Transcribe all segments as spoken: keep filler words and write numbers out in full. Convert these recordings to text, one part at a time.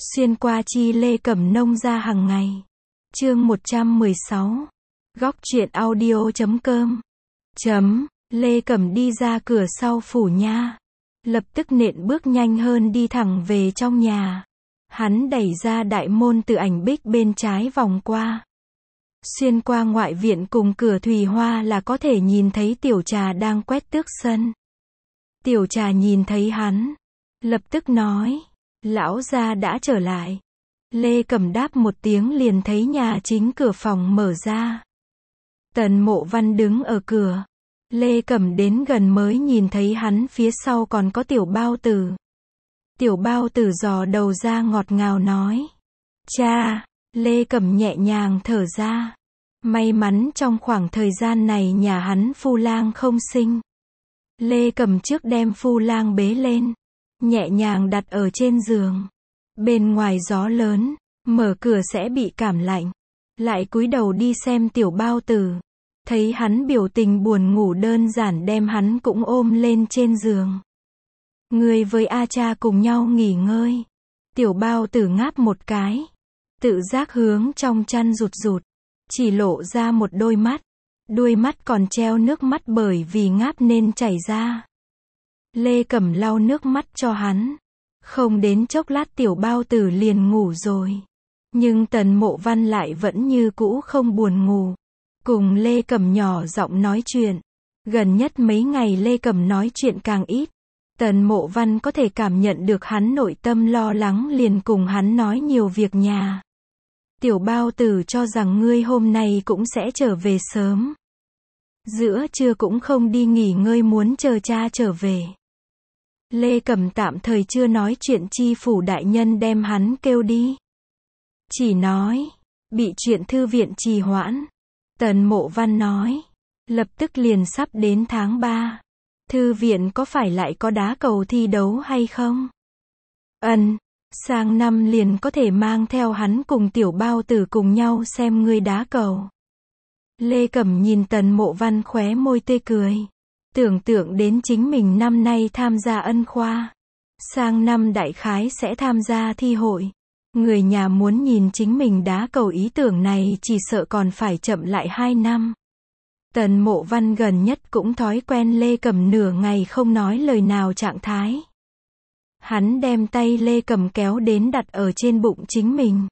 Xuyên qua chi Lê Cẩm nông ra hàng ngày. Chương một trăm mười sáu. Góc truyện audio chấm com. Chấm, Lê Cẩm đi ra cửa sau phủ nha. Lập tức nện bước nhanh hơn đi thẳng về trong nhà. Hắn đẩy ra đại môn từ ảnh bích bên trái vòng qua. Xuyên qua ngoại viện cùng cửa thủy hoa là có thể nhìn thấy Tiểu Trà đang quét tước sân. Tiểu Trà nhìn thấy hắn, lập tức nói, lão gia đã trở lại. Lê Cẩm đáp một tiếng liền thấy nhà chính cửa phòng mở ra. Tần Mộ Văn đứng ở cửa. Lê Cẩm đến gần mới nhìn thấy hắn phía sau còn có Tiểu Bao Tử. Tiểu Bao Tử dò đầu ra ngọt ngào nói, cha. Lê Cẩm nhẹ nhàng thở ra. May mắn trong khoảng thời gian này nhà hắn phu lang không sinh. Lê Cẩm trước đem phu lang bế lên, nhẹ nhàng đặt ở trên giường. Bên ngoài gió lớn, mở cửa sẽ bị cảm lạnh. Lại cúi đầu đi xem Tiểu Bao Tử. Thấy hắn biểu tình buồn ngủ đơn giản đem hắn cũng ôm lên trên giường. Người với A cha cùng nhau nghỉ ngơi. Tiểu Bao Tử ngáp một cái. Tự giác hướng trong chăn rụt rụt. Chỉ lộ ra một đôi mắt. Đuôi mắt còn treo nước mắt bởi vì ngáp nên chảy ra. Lê Cẩm lau nước mắt cho hắn. Không đến chốc lát Tiểu Bao Tử liền ngủ rồi. Nhưng Tần Mộ Văn lại vẫn như cũ không buồn ngủ. Cùng Lê Cẩm nhỏ giọng nói chuyện. Gần nhất mấy ngày Lê Cẩm nói chuyện càng ít. Tần Mộ Văn có thể cảm nhận được hắn nội tâm lo lắng liền cùng hắn nói nhiều việc nhà. Tiểu Bao Tử cho rằng ngươi hôm nay cũng sẽ trở về sớm. Giữa trưa cũng không đi nghỉ ngơi muốn chờ cha trở về. Lê Cẩm tạm thời chưa nói chuyện chi phủ đại nhân đem hắn kêu đi. Chỉ nói, bị chuyện thư viện trì hoãn. Tần Mộ Văn nói, lập tức liền sắp đến tháng ba. Thư viện có phải lại có đá cầu thi đấu hay không? Ân, sang năm liền có thể mang theo hắn cùng Tiểu Bao Tử cùng nhau xem ngươi đá cầu. Lê Cẩm nhìn Tần Mộ Văn khóe môi tươi cười. Tưởng tượng đến chính mình năm nay tham gia ân khoa. Sang năm đại khái sẽ tham gia thi hội. Người nhà muốn nhìn chính mình đá cầu ý tưởng này chỉ sợ còn phải chậm lại hai năm. Tần Mộ Văn gần nhất cũng thói quen Lê Cẩm nửa ngày không nói lời nào trạng thái. Hắn đem tay Lê Cẩm kéo đến đặt ở trên bụng chính mình.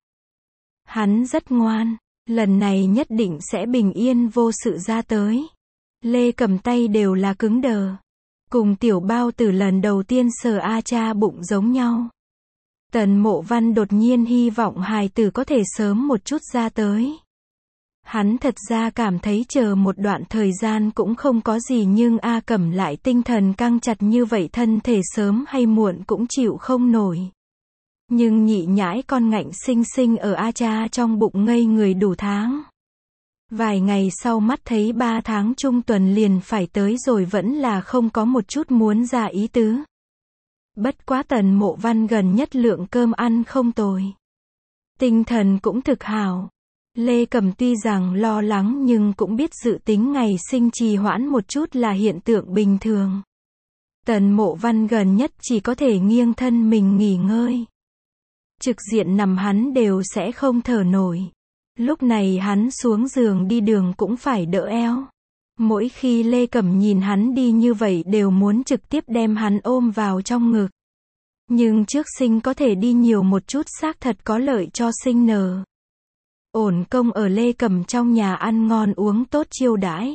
Hắn rất ngoan, lần này nhất định sẽ bình yên vô sự ra tới. Lê Cẩm tay đều là cứng đờ. Cùng Tiểu Bao Tử lần đầu tiên sờ A cha bụng giống nhau. Tần Mộ Văn đột nhiên hy vọng hài tử có thể sớm một chút ra tới. Hắn thật ra cảm thấy chờ một đoạn thời gian cũng không có gì nhưng A Cẩm lại tinh thần căng chặt như vậy thân thể sớm hay muộn cũng chịu không nổi. Nhưng nhị nhãi con ngạnh sinh sinh ở A cha trong bụng ngây người đủ tháng. Vài ngày sau mắt thấy ba tháng trung tuần liền phải tới rồi vẫn là không có một chút muốn ra ý tứ. Bất quá Tần Mộ Văn gần nhất lượng cơm ăn không tồi. Tinh thần cũng thực hảo. Lê Cẩm tuy rằng lo lắng nhưng cũng biết dự tính ngày sinh trì hoãn một chút là hiện tượng bình thường. Tần Mộ Văn gần nhất chỉ có thể nghiêng thân mình nghỉ ngơi. Trực diện nằm hắn đều sẽ không thở nổi. Lúc này hắn xuống giường đi đường cũng phải đỡ eo. Mỗi khi Lê Cẩm nhìn hắn đi như vậy đều muốn trực tiếp đem hắn ôm vào trong ngực. Nhưng trước sinh có thể đi nhiều một chút xác thật có lợi cho sinh nở. Ổn công ở Lê Cẩm trong nhà ăn ngon uống tốt chiêu đãi.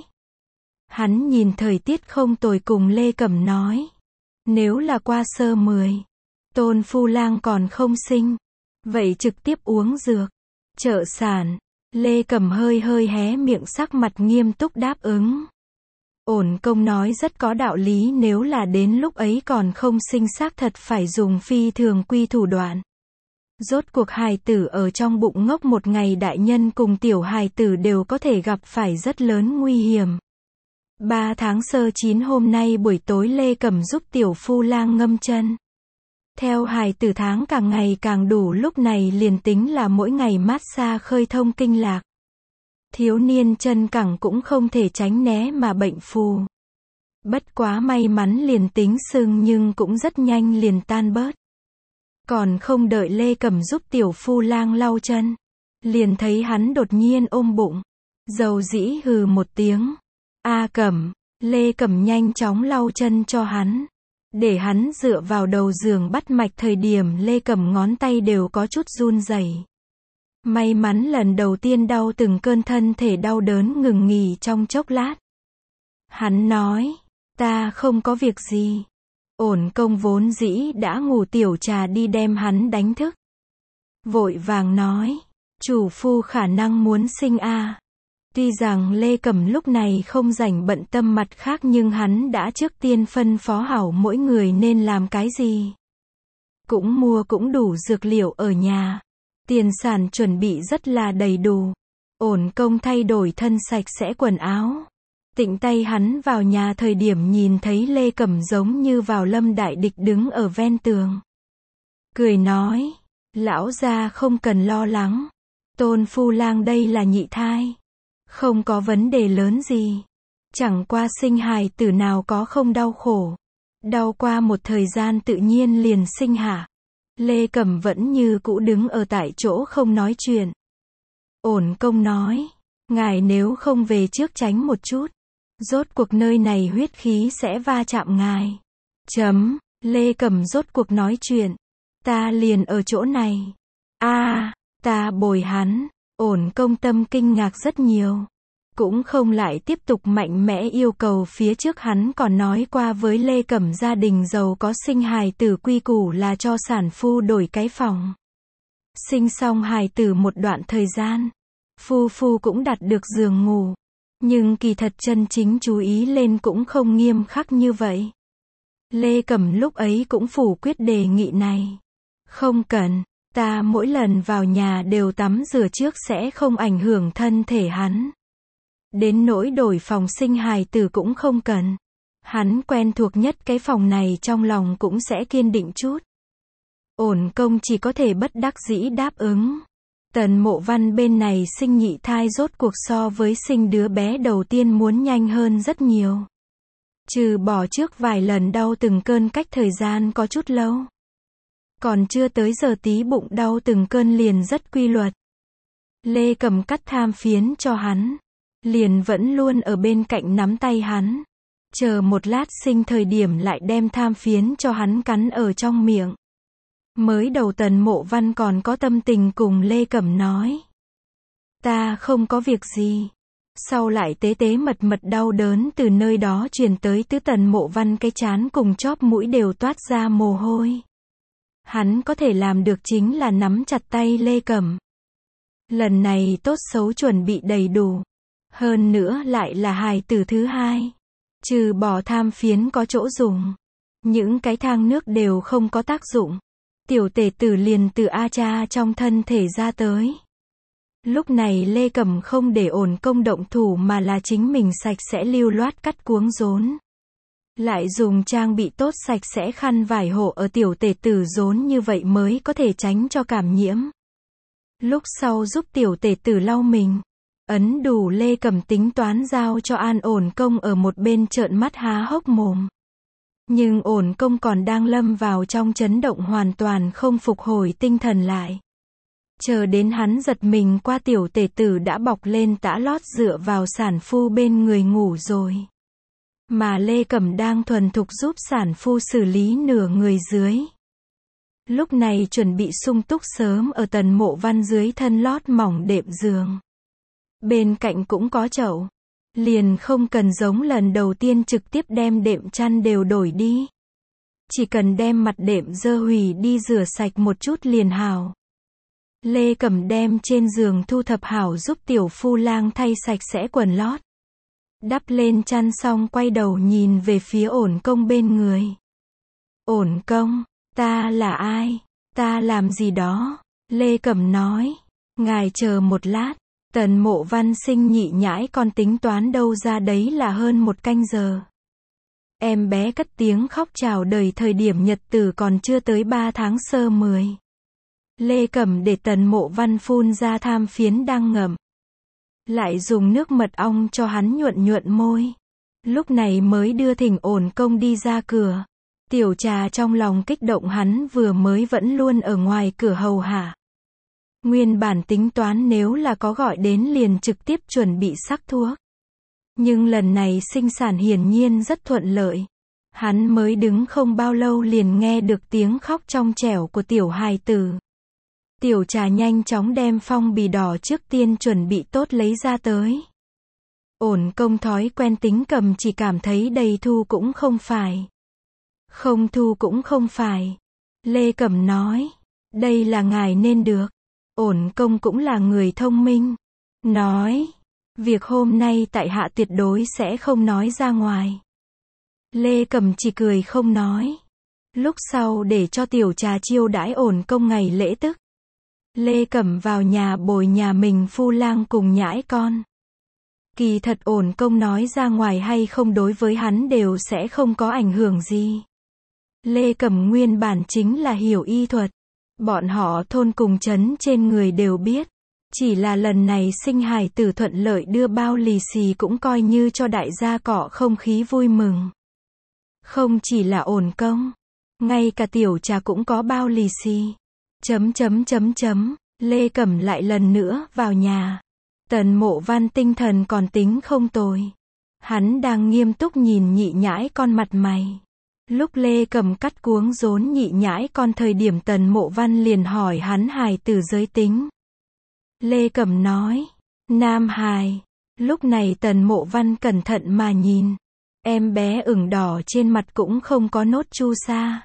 Hắn nhìn thời tiết không tồi cùng Lê Cẩm nói. Nếu là qua sơ mười, Tôn phu lang còn không sinh, vậy trực tiếp uống dược. Trợ sản. Lê Cẩm hơi hơi hé miệng sắc mặt nghiêm túc đáp ứng. Ổn công nói rất có đạo lý nếu là đến lúc ấy còn không sinh xác thật phải dùng phi thường quy thủ đoạn. Rốt cuộc hài tử ở trong bụng ngốc một ngày đại nhân cùng tiểu hài tử đều có thể gặp phải rất lớn nguy hiểm. Ba tháng sơ chín hôm nay buổi tối Lê Cẩm giúp tiểu phu lang ngâm chân. Theo hài tử tháng càng ngày càng đủ lúc này liền tính là mỗi ngày massage khơi thông kinh lạc. Thiếu niên chân cẳng cũng không thể tránh né mà bệnh phù. Bất quá may mắn liền tính sưng nhưng cũng rất nhanh liền tan bớt. Còn không đợi Lê Cẩm giúp tiểu phu lang lau chân, liền thấy hắn đột nhiên ôm bụng, dầu dĩ hừ một tiếng. A Cẩm, Lê Cẩm nhanh chóng lau chân cho hắn, để hắn dựa vào đầu giường bắt mạch. Thời điểm Lê Cẩm ngón tay đều có chút run rẩy. May mắn lần đầu tiên đau từng cơn thân thể đau đớn ngừng nghỉ trong chốc lát. Hắn nói, ta không có việc gì. Ổn Công vốn dĩ đã ngủ tiểu trà đi đem hắn đánh thức. Vội vàng nói, chủ phu khả năng muốn sinh a. À. Tuy rằng Lê Cẩm lúc này không rảnh bận tâm mặt khác nhưng hắn đã trước tiên phân phó hảo mỗi người nên làm cái gì. Cũng mua cũng đủ dược liệu ở nhà. Tiền sản chuẩn bị rất là đầy đủ. Ổn Công thay đổi thân sạch sẽ quần áo. Tịnh tay hắn vào nhà thời điểm nhìn thấy Lê Cẩm giống như vào lâm đại địch đứng ở ven tường. Cười nói, lão gia không cần lo lắng. Tôn phu lang đây là nhị thai. Không có vấn đề lớn gì. Chẳng qua sinh hài tử nào có không đau khổ. Đau qua một thời gian tự nhiên liền sinh hạ. Lê Cẩm vẫn như cũ đứng ở tại chỗ không nói chuyện. Ổn Công nói, ngài nếu không về trước tránh một chút. Rốt cuộc nơi này huyết khí sẽ va chạm ngài. Chấm, Lê Cẩm rốt cuộc nói chuyện. Ta liền ở chỗ này. A, à, ta bồi hắn. Ổn Công tâm kinh ngạc rất nhiều. Cũng không lại tiếp tục mạnh mẽ yêu cầu. Phía trước hắn còn nói qua với Lê Cẩm gia đình giàu có sinh hài tử quy củ là cho sản phu đổi cái phòng. Sinh xong hài tử một đoạn thời gian, phu phu cũng đặt được giường ngủ. Nhưng kỳ thật chân chính chú ý lên cũng không nghiêm khắc như vậy. Lê Cẩm lúc ấy cũng phủ quyết đề nghị này. Không cần, ta mỗi lần vào nhà đều tắm rửa trước sẽ không ảnh hưởng thân thể hắn. Đến nỗi đổi phòng sinh hài tử cũng không cần. Hắn quen thuộc nhất cái phòng này trong lòng cũng sẽ kiên định chút. Ổn Công chỉ có thể bất đắc dĩ đáp ứng. Tần Mộ Văn bên này sinh nhị thai rốt cuộc so với sinh đứa bé đầu tiên muốn nhanh hơn rất nhiều. Trừ bỏ trước vài lần đau từng cơn cách thời gian có chút lâu. Còn chưa tới giờ tí bụng đau từng cơn liền rất quy luật. Lê Cẩm cắt tham phiến cho hắn. Liền vẫn luôn ở bên cạnh nắm tay hắn. Chờ một lát sinh thời điểm lại đem tham phiến cho hắn cắn ở trong miệng. Mới đầu Tần Mộ Văn còn có tâm tình cùng Lê Cẩm nói. Ta không có việc gì. Sau lại tế tế mật mật đau đớn từ nơi đó truyền tới tứ Tần Mộ Văn cái trán cùng chóp mũi đều toát ra mồ hôi. Hắn có thể làm được chính là nắm chặt tay Lê Cẩm. Lần này tốt xấu chuẩn bị đầy đủ. Hơn nữa lại là hài tử thứ hai. Trừ bỏ tham phiến có chỗ dùng. Những cái thang nước đều không có tác dụng. Tiểu tể tử liền từ A cha trong thân thể ra tới. Lúc này Lê Cẩm không để Ổn Công động thủ mà là chính mình sạch sẽ lưu loát cắt cuống rốn. Lại dùng trang bị tốt sạch sẽ khăn vải hộ ở tiểu tể tử rốn như vậy mới có thể tránh cho cảm nhiễm. Lúc sau giúp tiểu tể tử lau mình. Ấn đủ Lê Cẩm tính toán giao cho An Ổn Công ở một bên trợn mắt há hốc mồm. Nhưng Ổn Công còn đang lâm vào trong chấn động hoàn toàn không phục hồi tinh thần lại. Chờ đến hắn giật mình qua tiểu tể tử đã bọc lên tã lót dựa vào sản phu bên người ngủ rồi. Mà Lê Cẩm đang thuần thục giúp sản phu xử lý nửa người dưới. Lúc này chuẩn bị sung túc sớm ở Tần Mộ Văn dưới thân lót mỏng đệm giường. Bên cạnh cũng có chậu. Liền không cần giống lần đầu tiên trực tiếp đem đệm chăn đều đổi đi. Chỉ cần đem mặt đệm dơ hủy đi rửa sạch một chút liền hào. Lê Cẩm đem trên giường thu thập hảo giúp tiểu phu lang thay sạch sẽ quần lót. Đắp lên chăn xong quay đầu nhìn về phía Ổn Công bên người. Ổn Công, ta là ai? Ta làm gì đó? Lê Cẩm nói. Ngài chờ một lát. Tần Mộ Văn sinh nhị nhãi con tính toán đâu ra đấy là hơn một canh giờ. Em bé cất tiếng khóc chào đời thời điểm nhật tử còn chưa tới ba tháng sơ mười. Lê Cẩm để Tần Mộ Văn phun ra tham phiến đang ngậm. Lại dùng nước mật ong cho hắn nhuận nhuận môi. Lúc này mới đưa Thỉnh Ổn Công đi ra cửa. Tiểu Trà trong lòng kích động, hắn vừa mới vẫn luôn ở ngoài cửa hầu hạ. Nguyên bản tính toán nếu là có gọi đến liền trực tiếp chuẩn bị sắc thuốc. Nhưng lần này sinh sản hiển nhiên rất thuận lợi. Hắn mới đứng không bao lâu liền nghe được tiếng khóc trong trẻo của tiểu hài tử. Tiểu Trà nhanh chóng đem phong bì đỏ trước tiên chuẩn bị tốt lấy ra tới. Ổn Công thói quen tính cầm chỉ cảm thấy đầy thu cũng không phải. Không thu cũng không phải. Lê Cẩm nói, đây là ngài nên được. Ổn Công cũng là người thông minh. Nói, việc hôm nay tại hạ tuyệt đối sẽ không nói ra ngoài. Lê Cẩm chỉ cười không nói. Lúc sau để cho Tiểu Trà chiêu đãi Ổn Công ngày lễ tức. Lê Cẩm vào nhà bồi nhà mình phu lang cùng nhãi con. Kỳ thật Ổn Công nói ra ngoài hay không đối với hắn đều sẽ không có ảnh hưởng gì. Lê Cẩm nguyên bản chính là hiểu y thuật. Bọn họ thôn cùng trấn trên người đều biết. Chỉ là lần này sinh hài tử thuận lợi đưa bao lì xì cũng coi như cho đại gia cọ không khí vui mừng. Không chỉ là Ổn Công, ngay cả Tiểu Trà cũng có bao lì xì. Chấm chấm chấm chấm, Lê Cẩm lại lần nữa vào nhà. Tần Mộ Văn tinh thần còn tính không tồi. Hắn đang nghiêm túc nhìn nhị nhãi con mặt mày. Lúc Lê Cẩm cắt cuống rốn nhị nhãi con thời điểm Tần Mộ Văn liền hỏi hắn hài tử giới tính. Lê Cẩm nói, nam hài. Lúc này Tần Mộ Văn cẩn thận mà nhìn. Em bé ửng đỏ trên mặt cũng không có nốt chu sa.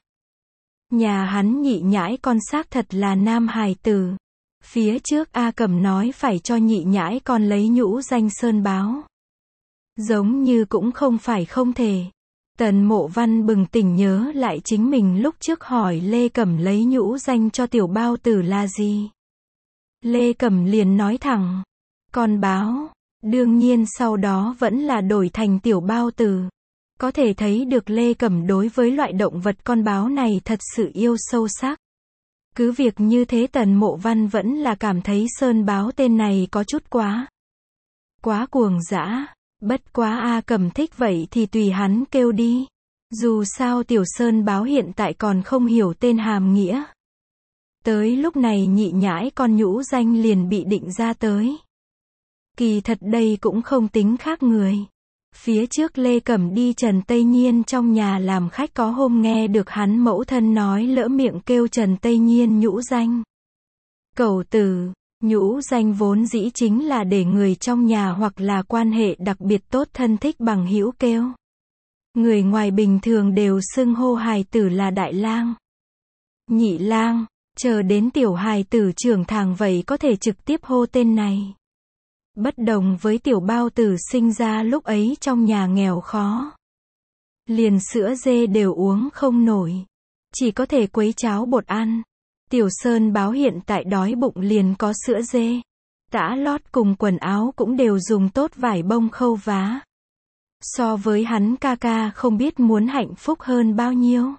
Nhà hắn nhị nhãi con xác thật là nam hài tử. Phía trước A Cẩm nói phải cho nhị nhãi con lấy nhũ danh Sơn Báo. Giống như cũng không phải không thể. Tần Mộ Văn bừng tỉnh nhớ lại chính mình lúc trước hỏi Lê Cẩm lấy nhũ danh cho tiểu bao tử là gì. Lê Cẩm liền nói thẳng, con báo. Đương nhiên sau đó vẫn là đổi thành tiểu bao tử. Có thể thấy được Lê Cẩm đối với loại động vật con báo này thật sự yêu sâu sắc. Cứ việc như thế Tần Mộ Văn vẫn là cảm thấy Sơn Báo tên này có chút quá. Quá cuồng dã. Bất quá A Cẩm thích vậy thì tùy hắn kêu đi. Dù sao tiểu Sơn Báo hiện tại còn không hiểu tên hàm nghĩa. Tới lúc này nhị nhãi con nhũ danh liền bị định ra tới. Kỳ thật đây cũng không tính khác người. Phía trước Lê Cẩm đi Trần Tây Nhiên trong nhà làm khách có hôm nghe được hắn mẫu thân nói lỡ miệng kêu Trần Tây Nhiên nhũ danh. Cẩu tử, nhũ danh vốn dĩ chính là để người trong nhà hoặc là quan hệ đặc biệt tốt thân thích bằng hữu kêu. Người ngoài bình thường đều xưng hô hài tử là đại lang, nhị lang, chờ đến tiểu hài tử trưởng thành vậy có thể trực tiếp hô tên này. Bất đồng với tiểu bao tử sinh ra lúc ấy trong nhà nghèo khó. Liền sữa dê đều uống không nổi. Chỉ có thể quấy cháo bột ăn. Tiểu Sơn Báo hiện tại đói bụng liền có sữa dê. Tã lót cùng quần áo cũng đều dùng tốt vải bông khâu vá. So với hắn ca ca không biết muốn hạnh phúc hơn bao nhiêu.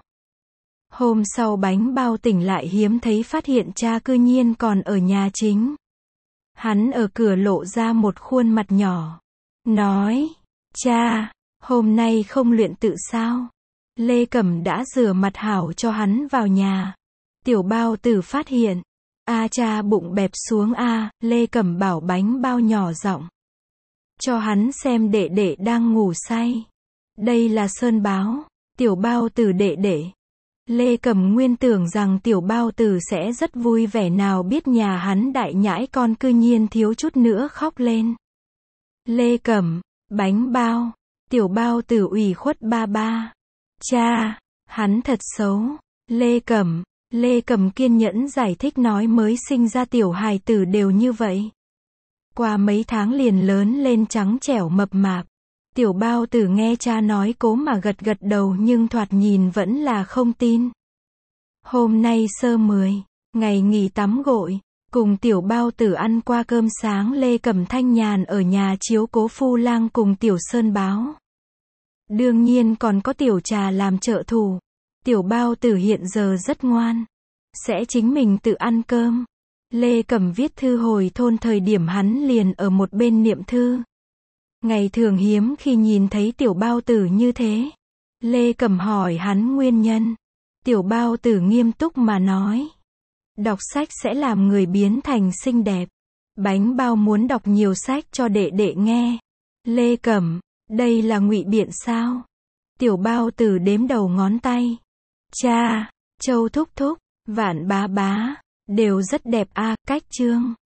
Hôm sau bánh bao tỉnh lại hiếm thấy phát hiện cha cư nhiên còn ở nhà chính. Hắn ở cửa lộ ra một khuôn mặt nhỏ. Nói, cha, hôm nay không luyện tự sao? Lê Cẩm đã rửa mặt hảo cho hắn vào nhà. Tiểu bao tử phát hiện. A cha bụng bẹp xuống a, Lê Cẩm bảo bánh bao nhỏ giọng. Cho hắn xem đệ đệ đang ngủ say. Đây là Sơn Báo, tiểu bao tử đệ đệ. Lê Cẩm nguyên tưởng rằng tiểu bao tử sẽ rất vui vẻ nào biết nhà hắn đại nhãi con cư nhiên thiếu chút nữa khóc lên. Lê Cẩm, bánh bao, tiểu bao tử ủy khuất ba ba. Cha, hắn thật xấu. Lê Cẩm, Lê Cẩm kiên nhẫn giải thích nói mới sinh ra tiểu hài tử đều như vậy. Qua mấy tháng liền lớn lên trắng trẻo mập mạp. Tiểu bao tử nghe cha nói cố mà gật gật đầu nhưng thoạt nhìn vẫn là không tin. Hôm nay sơ mười, ngày nghỉ tắm gội, cùng tiểu bao tử ăn qua cơm sáng Lê Cẩm thanh nhàn ở nhà chiếu cố phu lang cùng tiểu Sơn Báo. Đương nhiên còn có tiểu Trà làm trợ thủ. Tiểu bao tử hiện giờ rất ngoan. Sẽ chính mình tự ăn cơm. Lê Cẩm viết thư hồi thôn thời điểm hắn liền ở một bên niệm thư. Ngày thường hiếm khi nhìn thấy tiểu bao tử như thế. Lê Cẩm hỏi hắn nguyên nhân. Tiểu Bao Tử nghiêm túc mà nói. Đọc sách sẽ làm người biến thành xinh đẹp. Bánh bao muốn đọc nhiều sách cho đệ đệ nghe. Lê Cẩm, đây là ngụy biện sao? Tiểu Bao Tử đếm đầu ngón tay. Cha, Châu thúc thúc, Vạn bá bá, đều rất đẹp a, cách chương.